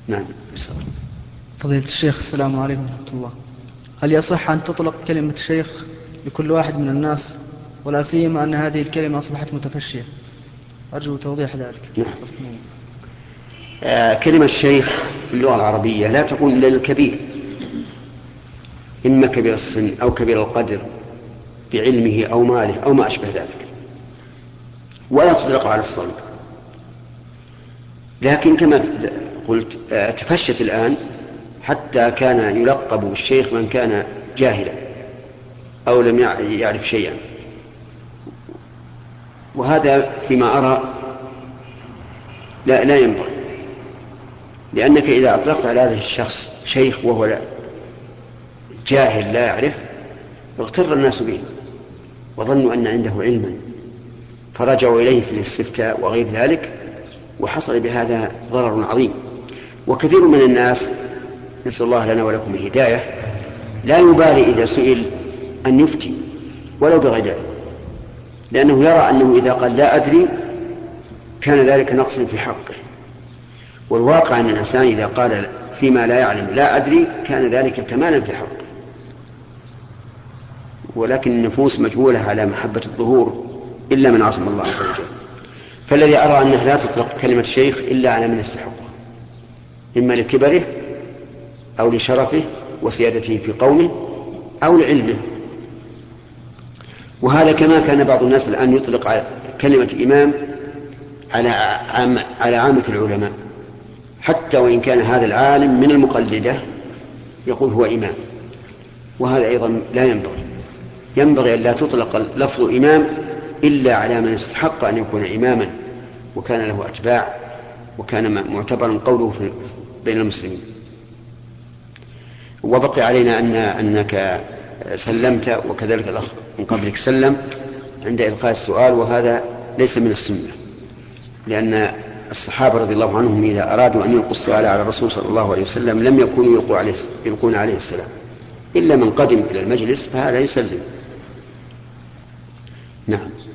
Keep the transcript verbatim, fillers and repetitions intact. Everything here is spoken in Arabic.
نعم. فضيلة الشيخ، السلام عليكم ورحمة الله. هل يصح أن تطلق كلمة الشيخ لكل واحد من الناس، ولا سيما أن هذه الكلمة أصبحت متفشية؟ أرجو توضيح ذلك. نعم. آه كلمة الشيخ في اللغة العربية لا تكون إلا للكبير، إما كبير السن أو كبير القدر بعلمه أو ماله أو ما أشبه ذلك، ولا تطلق على الصغير. لكن كما قلت آه تفشت الآن حتى كان يلقب بالشيخ من كان جاهلا أو لم يعرف شيئا، وهذا فيما أرى لا, لا ينبغي، لأنك إذا أطلقت على هذا الشخص شيخ وهو لا جاهل لا يعرف اغتر الناس به وظنوا أن عنده علما فرجعوا إليه في الاستفتاء وغير ذلك، وحصل بهذا ضرر عظيم. وكثير من الناس نسأل الله لنا ولكم الهداية لا يبالي إذا سئل أن يفتي ولو بغير، لأنه يرى أنه إذا قال لا أدري كان ذلك نقصا في حقه، والواقع أن الإنسان إذا قال فيما لا يعلم لا أدري كان ذلك كمالا في حقه. ولكن النفوس مجبولة على محبة الظهور إلا من عصم الله عز وجل. فالذي أرى أنه لا تطلق كلمة شيخ إلا على من يستحقه، إما لكبره أو لشرفه وسيادته في قومه أو لعلمه. وهذا كما كان بعض الناس الآن يطلق كلمة إمام على عام على عامة العلماء، حتى وإن كان هذا العالم من المقلدة يقول هو إمام، وهذا أيضا لا ينبغي. ينبغي أن لا تطلق لفظ إمام إلا على من استحق أن يكون إماما وكان له أتباع وكان معتبرا قوله بين المسلمين. وبقي علينا أن أنك سلمت وكذلك الأخ من قبلك سلم عند إلقاء السؤال، وهذا ليس من السنة، لأن الصحابة رضي الله عنهم إذا أرادوا أن يلقوا السؤال على الرسول صلى الله عليه وسلم لم يكونوا يلقوا عليه يلقون عليه السلام، إلا من قدم إلى المجلس فهذا يسلم. نعم.